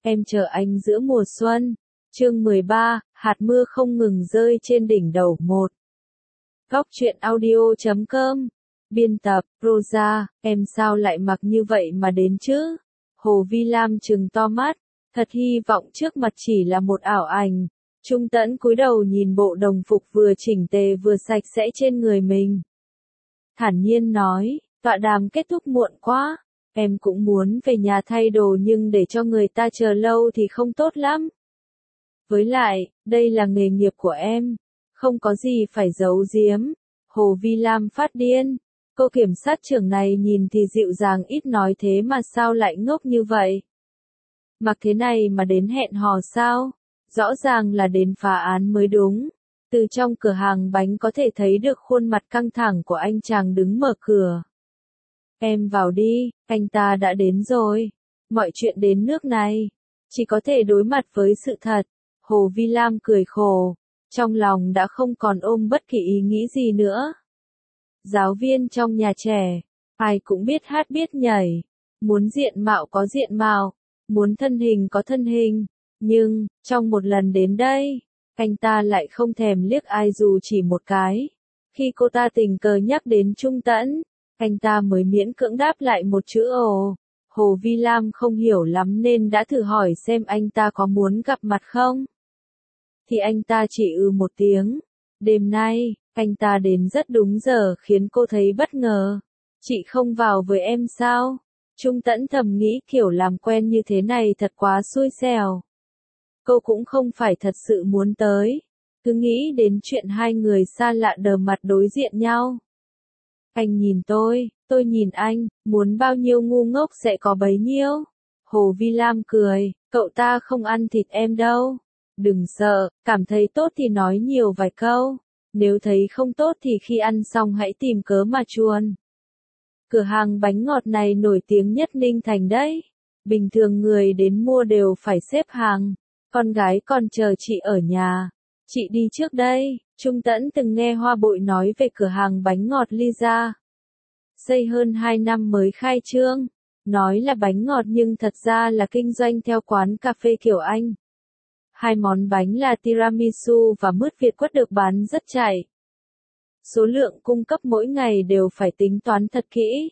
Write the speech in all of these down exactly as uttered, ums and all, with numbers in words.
Em chờ anh giữa mùa xuân. Chương mười ba, hạt mưa không ngừng rơi trên đỉnh đầu một. Góc truyện audio chấm com. Biên tập, Rosa, em sao lại mặc như vậy mà đến chứ? Hồ Vi Lam trừng to mắt, thật hy vọng trước mặt chỉ là một ảo ảnh. Trung Tẫn cúi đầu nhìn bộ đồng phục vừa chỉnh tề vừa sạch sẽ trên người mình. Thản nhiên nói, tọa đàm kết thúc muộn quá, em cũng muốn về nhà thay đồ nhưng để cho người ta chờ lâu thì không tốt lắm. Với lại, đây là nghề nghiệp của em, không có gì phải giấu giếm. Hồ Vi Lam phát điên, cô kiểm sát trưởng này nhìn thì dịu dàng ít nói thế mà sao lại ngốc như vậy? Mặc thế này mà đến hẹn hò sao? Rõ ràng là đến phá án mới đúng. Từ trong cửa hàng bánh có thể thấy được khuôn mặt căng thẳng của anh chàng đứng mở cửa. Em vào đi, anh ta đã đến rồi. Mọi chuyện đến nước này, chỉ có thể đối mặt với sự thật. Hồ Vi Lam cười khổ, trong lòng đã không còn ôm bất kỳ ý nghĩ gì nữa. Giáo viên trong nhà trẻ, ai cũng biết hát biết nhảy, muốn diện mạo có diện mạo, muốn thân hình có thân hình, nhưng, trong một lần đến đây, anh ta lại không thèm liếc ai dù chỉ một cái. Khi cô ta tình cờ nhắc đến Trung Tẫn, anh ta mới miễn cưỡng đáp lại một chữ ồ. Hồ Vi Lam không hiểu lắm nên đã thử hỏi xem anh ta có muốn gặp mặt không. Thì anh ta chỉ ừ một tiếng. Đêm nay, anh ta đến rất đúng giờ khiến cô thấy bất ngờ. Chị không vào với em sao? Trung Tẫn thầm nghĩ kiểu làm quen như thế này thật quá xui xẻo. Cô cũng không phải thật sự muốn tới. Cứ nghĩ đến chuyện hai người xa lạ đờ mặt đối diện nhau. Anh nhìn tôi, tôi nhìn anh, muốn bao nhiêu ngu ngốc sẽ có bấy nhiêu. Hồ Vi Lam cười, cậu ta không ăn thịt em đâu. Đừng sợ, cảm thấy tốt thì nói nhiều vài câu. Nếu thấy không tốt thì khi ăn xong hãy tìm cớ mà chuồn. Cửa hàng bánh ngọt này nổi tiếng nhất Ninh Thành đấy. Bình thường người đến mua đều phải xếp hàng. Con gái còn chờ chị ở nhà. Chị đi trước đây. Trung Tẫn từng nghe Hoa Bội nói về cửa hàng bánh ngọt Lisa. Xây hơn hai năm mới khai trương. Nói là bánh ngọt nhưng thật ra là kinh doanh theo quán cà phê kiểu Anh. Hai món bánh là tiramisu và mứt Việt quất được bán rất chạy. Số lượng cung cấp mỗi ngày đều phải tính toán thật kỹ.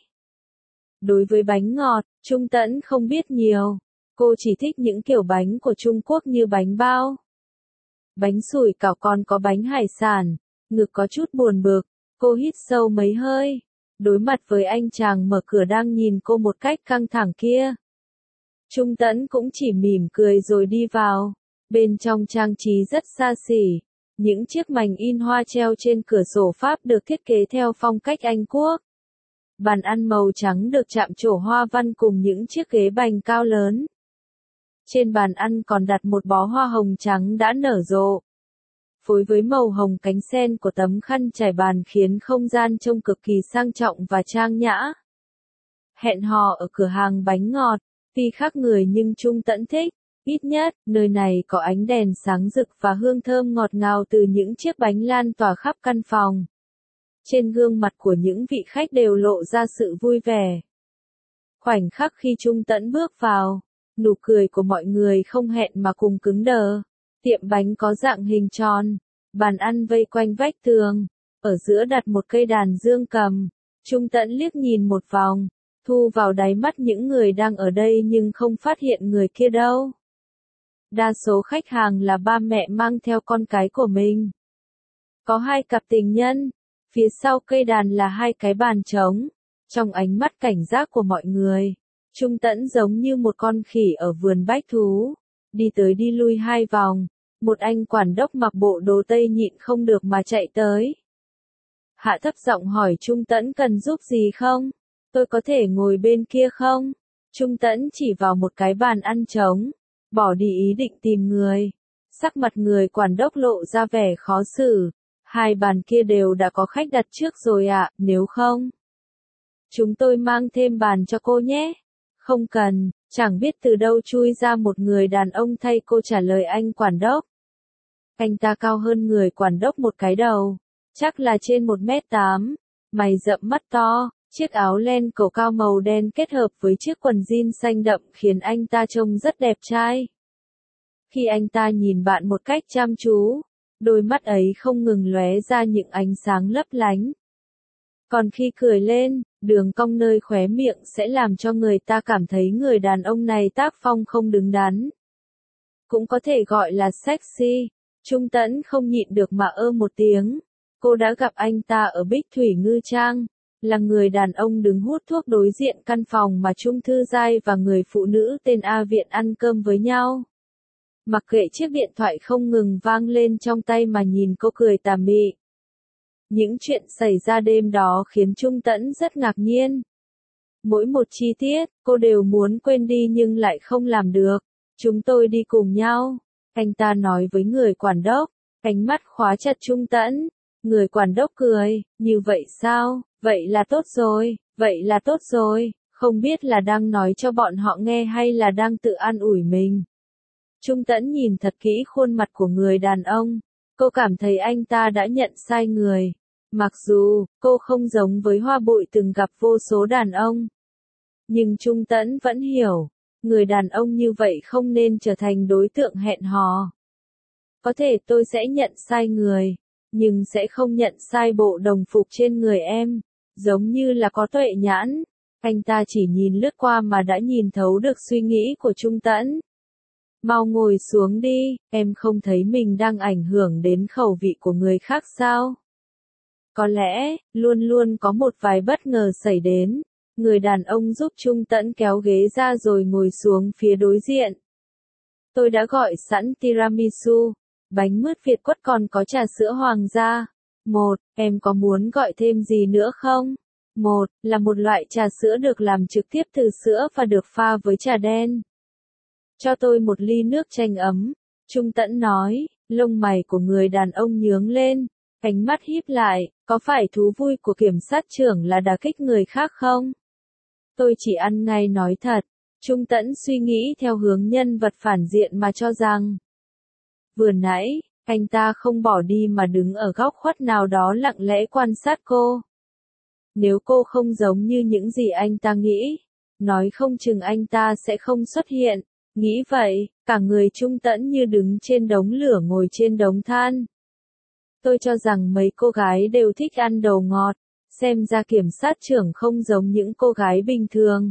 Đối với bánh ngọt, Trung Tẫn không biết nhiều. Cô chỉ thích những kiểu bánh của Trung Quốc như bánh bao, bánh sủi cảo, còn có bánh hải sản. Ngực có chút buồn bực, cô hít sâu mấy hơi. Đối mặt với anh chàng mở cửa đang nhìn cô một cách căng thẳng kia. Trung Tẫn cũng chỉ mỉm cười rồi đi vào. Bên trong trang trí rất xa xỉ. Những chiếc mảnh in hoa treo trên cửa sổ Pháp được thiết kế theo phong cách Anh Quốc. Bàn ăn màu trắng được chạm trổ hoa văn cùng những chiếc ghế bành cao lớn. Trên bàn ăn còn đặt một bó hoa hồng trắng đã nở rộ. Phối với màu hồng cánh sen của tấm khăn trải bàn khiến không gian trông cực kỳ sang trọng và trang nhã. Hẹn hò ở cửa hàng bánh ngọt, tuy khác người nhưng Trung Tẫn thích. Ít nhất, nơi này có ánh đèn sáng rực và hương thơm ngọt ngào từ những chiếc bánh lan tỏa khắp căn phòng. Trên gương mặt của những vị khách đều lộ ra sự vui vẻ. Khoảnh khắc khi Trung Tẫn bước vào, nụ cười của mọi người không hẹn mà cùng cứng đờ. Tiệm bánh có dạng hình tròn, bàn ăn vây quanh vách tường, ở giữa đặt một cây đàn dương cầm. Trung Tẫn liếc nhìn một vòng, thu vào đáy mắt những người đang ở đây nhưng không phát hiện người kia đâu. Đa số khách hàng là ba mẹ mang theo con cái của mình. Có hai cặp tình nhân, phía sau cây đàn là hai cái bàn trống. Trong ánh mắt cảnh giác của mọi người, Trung Tẫn giống như một con khỉ ở vườn bách thú, đi tới đi lui hai vòng. Một anh quản đốc mặc bộ đồ tây nhịn không được mà chạy tới. Hạ thấp giọng hỏi Trung Tẫn cần giúp gì không? Tôi có thể ngồi bên kia không? Trung Tẫn chỉ vào một cái bàn ăn trống, bỏ đi ý định tìm người. Sắc mặt người quản đốc lộ ra vẻ khó xử. Hai bàn kia đều đã có khách đặt trước rồi ạ, à, nếu không, chúng tôi mang thêm bàn cho cô nhé. Không cần, chẳng biết từ đâu chui ra một người đàn ông thay cô trả lời anh quản đốc. Anh ta cao hơn người quản đốc một cái đầu, chắc là trên một mét tám, mày rậm mắt to, Chiếc áo len cổ cao màu đen kết hợp với chiếc quần jean xanh đậm khiến anh ta trông rất đẹp trai. Khi anh ta nhìn bạn một cách chăm chú, đôi mắt ấy không ngừng lóe ra những ánh sáng lấp lánh. Còn khi cười lên, đường cong nơi khóe miệng sẽ làm cho người ta cảm thấy người đàn ông này tác phong không đứng đắn. Cũng có thể gọi là sexy. Trung Tẫn không nhịn được mà ơ một tiếng. Cô đã gặp anh ta ở Bích Thủy Ngư Trang, là người đàn ông đứng hút thuốc đối diện căn phòng mà Trung Thư Giai và người phụ nữ tên A Viện ăn cơm với nhau. Mặc kệ chiếc điện thoại không ngừng vang lên trong tay mà nhìn cô cười tà mị. Những chuyện xảy ra đêm đó khiến Trung Tẫn rất ngạc nhiên. Mỗi một chi tiết, cô đều muốn quên đi nhưng lại không làm được. Chúng tôi đi cùng nhau. Anh ta nói với người quản đốc, ánh mắt khóa chặt Trung Tẫn. Người quản đốc cười, như vậy sao, vậy là tốt rồi, vậy là tốt rồi, không biết là đang nói cho bọn họ nghe hay là đang tự an ủi mình. Trung Tẫn nhìn thật kỹ khuôn mặt của người đàn ông, cô cảm thấy anh ta đã nhận sai người. Mặc dù, cô không giống với Hoa Bụi từng gặp vô số đàn ông. Nhưng Trung Tẫn vẫn hiểu, người đàn ông như vậy không nên trở thành đối tượng hẹn hò. Có thể tôi sẽ nhận sai người, nhưng sẽ không nhận sai bộ đồng phục trên người em, giống như là có tuệ nhãn. Anh ta chỉ nhìn lướt qua mà đã nhìn thấu được suy nghĩ của Trung Tẫn. Mau ngồi xuống đi, em không thấy mình đang ảnh hưởng đến khẩu vị của người khác sao? Có lẽ, luôn luôn có một vài bất ngờ xảy đến. Người đàn ông giúp Trung Tẫn kéo ghế ra rồi ngồi xuống phía đối diện. Tôi đã gọi sẵn tiramisu, bánh mứt Việt quất còn có trà sữa hoàng gia. Một, em có muốn gọi thêm gì nữa không? Một, là một loại trà sữa được làm trực tiếp từ sữa và được pha với trà đen. Cho tôi một ly nước chanh ấm. Trung Tẫn nói, lông mày của người đàn ông nhướng lên, ánh mắt híp lại, có phải thú vui của kiểm sát trưởng là đả kích người khác không? Tôi chỉ ăn ngay nói thật. Trung Tẫn suy nghĩ theo hướng nhân vật phản diện mà cho rằng. Vừa nãy, anh ta không bỏ đi mà đứng ở góc khuất nào đó lặng lẽ quan sát cô. Nếu cô không giống như những gì anh ta nghĩ, nói không chừng anh ta sẽ không xuất hiện. Nghĩ vậy, cả người Trung Tẫn như đứng trên đống lửa ngồi trên đống than. Tôi cho rằng mấy cô gái đều thích ăn đồ ngọt, xem ra kiểm sát trưởng không giống những cô gái bình thường.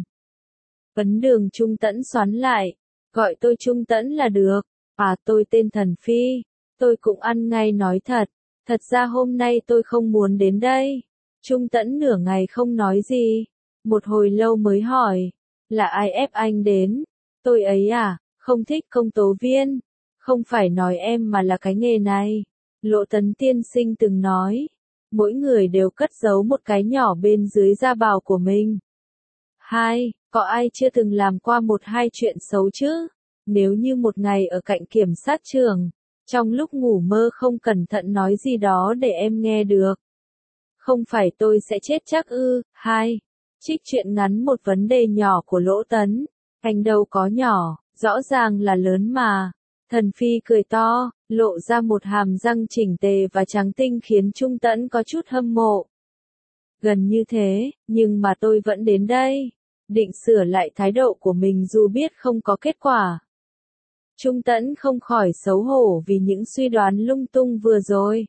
Vấn đường Trung Tẫn xoắn lại, gọi tôi Trung Tẫn là được. À, tôi tên Thần Phi, tôi cũng ăn ngay nói thật, thật ra hôm nay tôi không muốn đến đây. Trung Tẫn nửa ngày không nói gì, một hồi lâu mới hỏi, là ai ép anh đến? Tôi ấy à, không thích công tố viên, không phải nói em mà là cái nghề này. Lộ Tấn tiên sinh từng nói, mỗi người đều cất giấu một cái nhỏ bên dưới da bào của mình. Hai, có ai chưa từng làm qua một hai chuyện xấu chứ? Nếu như một ngày ở cạnh kiểm sát trưởng, trong lúc ngủ mơ không cẩn thận nói gì đó để em nghe được. Không phải tôi sẽ chết chắc ư? Hai, trích chuyện ngắn một vấn đề nhỏ của Lỗ Tấn. Anh đâu có nhỏ, rõ ràng là lớn mà. Thần Phi cười to, lộ ra một hàm răng chỉnh tề và trắng tinh khiến Trung Tẫn có chút hâm mộ. Gần như thế, nhưng mà tôi vẫn đến đây. Định sửa lại thái độ của mình dù biết không có kết quả. Trung Tẫn không khỏi xấu hổ vì những suy đoán lung tung vừa rồi.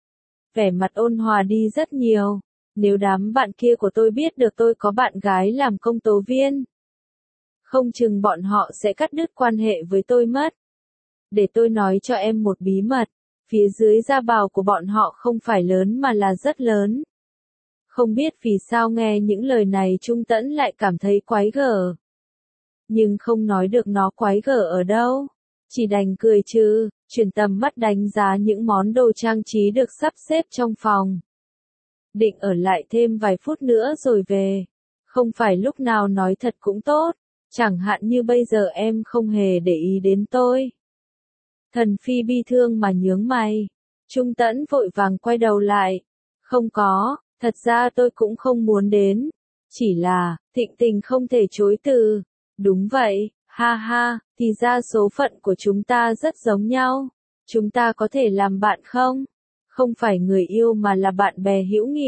Vẻ mặt ôn hòa đi rất nhiều. Nếu đám bạn kia của tôi biết được tôi có bạn gái làm công tố viên, không chừng bọn họ sẽ cắt đứt quan hệ với tôi mất. Để tôi nói cho em một bí mật, phía dưới da bào của bọn họ không phải lớn mà là rất lớn. Không biết vì sao nghe những lời này Trung Tẫn lại cảm thấy quái gở. Nhưng không nói được nó quái gở ở đâu. Chỉ đành cười trừ, chuyển tầm mắt đánh giá những món đồ trang trí được sắp xếp trong phòng. Định ở lại thêm vài phút nữa rồi về. Không phải lúc nào nói thật cũng tốt. Chẳng hạn như bây giờ em không hề để ý đến tôi. Thần Phi bi thương mà nhướng mày. Trung Tẫn vội vàng quay đầu lại. Không có, thật ra tôi cũng không muốn đến. Chỉ là, Thịnh Tình không thể chối từ. Đúng vậy, ha ha, thì ra số phận của chúng ta rất giống nhau. Chúng ta có thể làm bạn không? Không phải người yêu mà là bạn bè hữu nghị.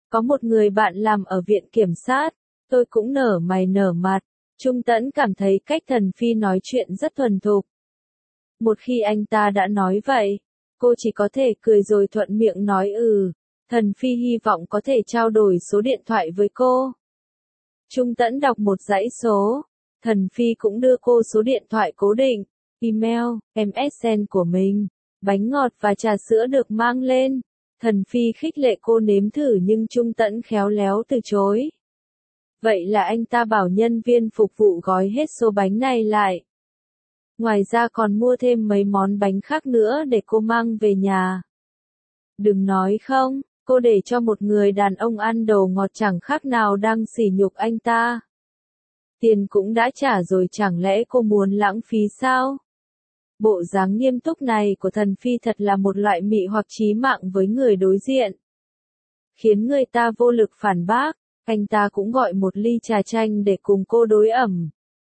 Có một người bạn làm ở viện kiểm sát, tôi cũng nở mày nở mặt. Trung Tẫn cảm thấy cách Thần Phi nói chuyện rất thuần thục. Một khi anh ta đã nói vậy, cô chỉ có thể cười rồi thuận miệng nói ừ. Thần Phi hy vọng có thể trao đổi số điện thoại với cô. Trung Tẫn đọc một dãy số. Thần Phi cũng đưa cô số điện thoại cố định, email, em ét en của mình. Bánh ngọt và trà sữa được mang lên. Thần Phi khích lệ cô nếm thử nhưng Trung Tẫn khéo léo từ chối. Vậy là anh ta bảo nhân viên phục vụ gói hết số bánh này lại. Ngoài ra còn mua thêm mấy món bánh khác nữa để cô mang về nhà. Đừng nói không, cô để cho một người đàn ông ăn đồ ngọt chẳng khác nào đang sỉ nhục anh ta. Tiền cũng đã trả rồi chẳng lẽ cô muốn lãng phí sao? Bộ dáng nghiêm túc này của Thần Phi thật là một loại mị hoặc chí mạng với người đối diện. Khiến người ta vô lực phản bác, anh ta cũng gọi một ly trà chanh để cùng cô đối ẩm.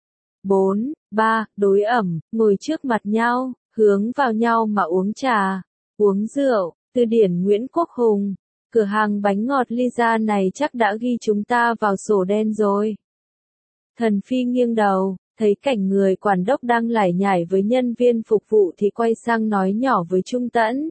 bốn, ba, đối ẩm, ngồi trước mặt nhau, hướng vào nhau mà uống trà, uống rượu, từ điển Nguyễn Quốc Hùng. Cửa hàng bánh ngọt Lisa này chắc đã ghi chúng ta vào sổ đen rồi. Thần Phi nghiêng đầu, thấy cảnh người quản đốc đang lải nhải với nhân viên phục vụ thì quay sang nói nhỏ với Trung Tẫn.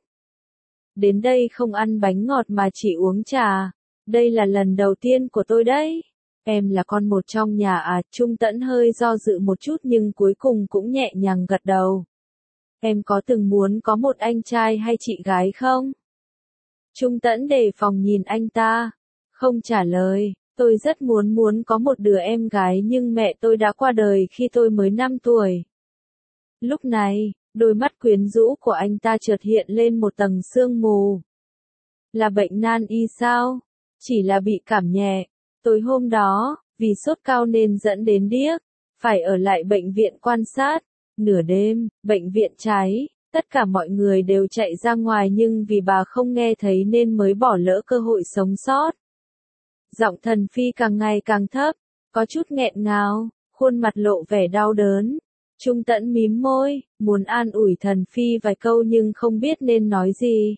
Đến đây không ăn bánh ngọt mà chỉ uống trà. Đây là lần đầu tiên của tôi đấy. Em là con một trong nhà à? Trung Tẫn hơi do dự một chút nhưng cuối cùng cũng nhẹ nhàng gật đầu. Em có từng muốn có một anh trai hay chị gái không? Trung Tẫn đề phòng nhìn anh ta. Không trả lời. Tôi rất muốn muốn có một đứa em gái nhưng mẹ tôi đã qua đời khi tôi mới năm tuổi. Lúc này, đôi mắt quyến rũ của anh ta chợt hiện lên một tầng sương mù. Là bệnh nan y sao? Chỉ là bị cảm nhẹ. Tối hôm đó, vì sốt cao nên dẫn đến điếc, phải ở lại bệnh viện quan sát. Nửa đêm, bệnh viện cháy, tất cả mọi người đều chạy ra ngoài nhưng vì bà không nghe thấy nên mới bỏ lỡ cơ hội sống sót. Giọng Thần Phi càng ngày càng thấp, có chút nghẹn ngào, khuôn mặt lộ vẻ đau đớn. Trung Tẫn mím môi, muốn an ủi Thần Phi vài câu nhưng không biết nên nói gì.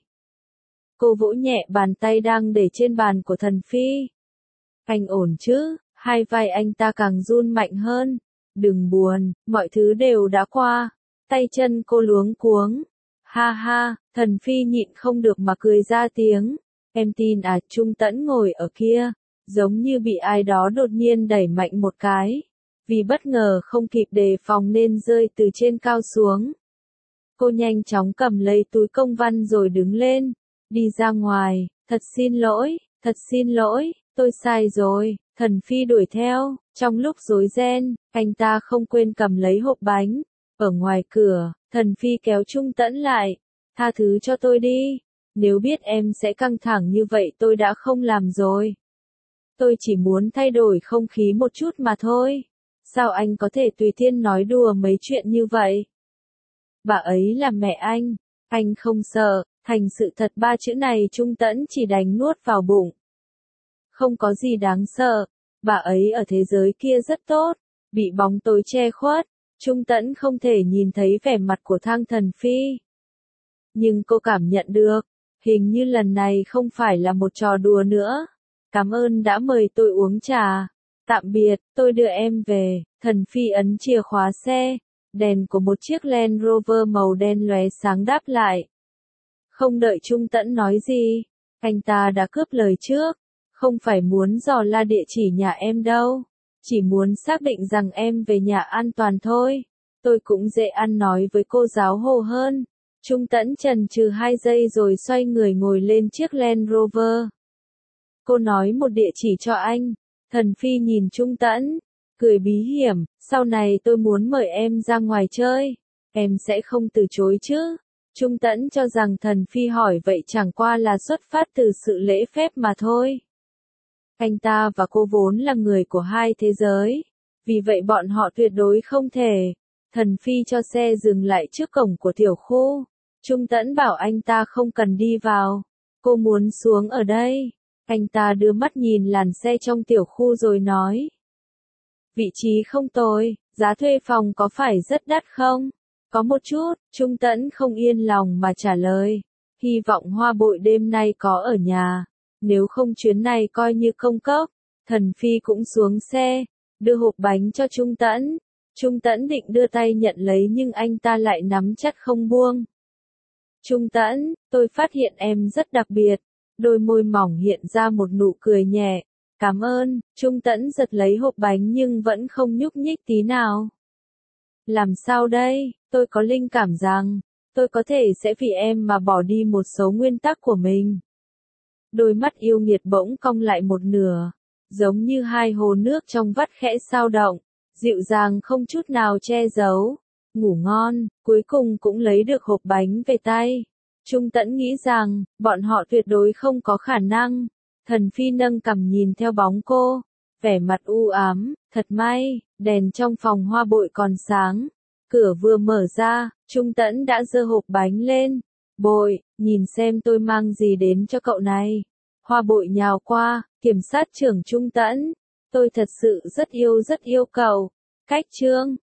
Cô vỗ nhẹ bàn tay đang để trên bàn của Thần Phi. Anh ổn chứ? Hai vai anh ta càng run mạnh hơn. Đừng buồn, mọi thứ đều đã qua. Tay chân cô luống cuống. Ha ha, Thần Phi nhịn không được mà cười ra tiếng. Em tin à? Trung Tẫn ngồi ở kia, giống như bị ai đó đột nhiên đẩy mạnh một cái. Vì bất ngờ không kịp đề phòng nên rơi từ trên cao xuống. Cô nhanh chóng cầm lấy túi công văn rồi đứng lên. Đi ra ngoài, thật xin lỗi, thật xin lỗi, tôi sai rồi. Thần Phi đuổi theo, trong lúc rối ren, anh ta không quên cầm lấy hộp bánh. Ở ngoài cửa, Thần Phi kéo Trung Tẫn lại. Tha thứ cho tôi đi, nếu biết em sẽ căng thẳng như vậy tôi đã không làm rồi. Tôi chỉ muốn thay đổi không khí một chút mà thôi. Sao anh có thể tùy tiện nói đùa mấy chuyện như vậy? Bà ấy là mẹ anh, anh không sợ. Thành sự thật ba chữ này Trung Tẫn chỉ đành nuốt vào bụng. Không có gì đáng sợ, bà ấy ở thế giới kia rất tốt, bị bóng tối che khuất, Trung Tẫn không thể nhìn thấy vẻ mặt của Thang Thần Phi. Nhưng cô cảm nhận được, hình như lần này không phải là một trò đùa nữa. Cảm ơn đã mời tôi uống trà. Tạm biệt, tôi đưa em về. Thần Phi ấn chìa khóa xe, đèn của một chiếc Land Rover màu đen lóe sáng đáp lại. Không đợi Trung Tẫn nói gì, anh ta đã cướp lời trước. Không phải muốn dò la địa chỉ nhà em đâu, chỉ muốn xác định rằng em về nhà an toàn thôi. Tôi cũng dễ ăn nói với cô giáo Hồ hơn. Trung Tẫn chần chừ hai giây rồi xoay người ngồi lên chiếc Land Rover. Cô nói một địa chỉ cho anh. Thần Phi nhìn Trung Tẫn, cười bí hiểm, sau này tôi muốn mời em ra ngoài chơi, em sẽ không từ chối chứ? Trung Tẫn cho rằng Thần Phi hỏi vậy chẳng qua là xuất phát từ sự lễ phép mà thôi. Anh ta và cô vốn là người của hai thế giới, vì vậy bọn họ tuyệt đối không thể. Thần Phi cho xe dừng lại trước cổng của tiểu khu. Trung Tẫn bảo anh ta không cần đi vào. Cô muốn xuống ở đây. Anh ta đưa mắt nhìn làn xe trong tiểu khu rồi nói. Vị trí không tồi, giá thuê phòng có phải rất đắt không? Có một chút, Trung Tẫn không yên lòng mà trả lời. Hy vọng Hoa Bội đêm nay có ở nhà. Nếu không chuyến này coi như công cốc. Thần Phi cũng xuống xe, đưa hộp bánh cho Trung Tẫn. Trung Tẫn định đưa tay nhận lấy nhưng anh ta lại nắm chặt không buông. Trung Tẫn, tôi phát hiện em rất đặc biệt. Đôi môi mỏng hiện ra một nụ cười nhẹ. Cảm ơn, Trung Tẫn giật lấy hộp bánh nhưng vẫn không nhúc nhích tí nào. Làm sao đây, tôi có linh cảm rằng, tôi có thể sẽ vì em mà bỏ đi một số nguyên tắc của mình. Đôi mắt yêu nghiệt bỗng cong lại một nửa, giống như hai hồ nước trong vắt khẽ sao động, dịu dàng không chút nào che giấu. Ngủ ngon, cuối cùng cũng lấy được hộp bánh về tay. Trung Tẫn nghĩ rằng, bọn họ tuyệt đối không có khả năng. Thần Phi nâng cằm nhìn theo bóng cô, vẻ mặt u ám, thật may, đèn trong phòng hoa bội còn sáng. Cửa vừa mở ra, Trung Tẫn đã giơ hộp bánh lên. Bội, nhìn xem tôi mang gì đến cho cậu này. Hoa bội nhào qua, kiểm sát trưởng Trung Tẫn. Tôi thật sự rất yêu rất yêu cậu. Cách chương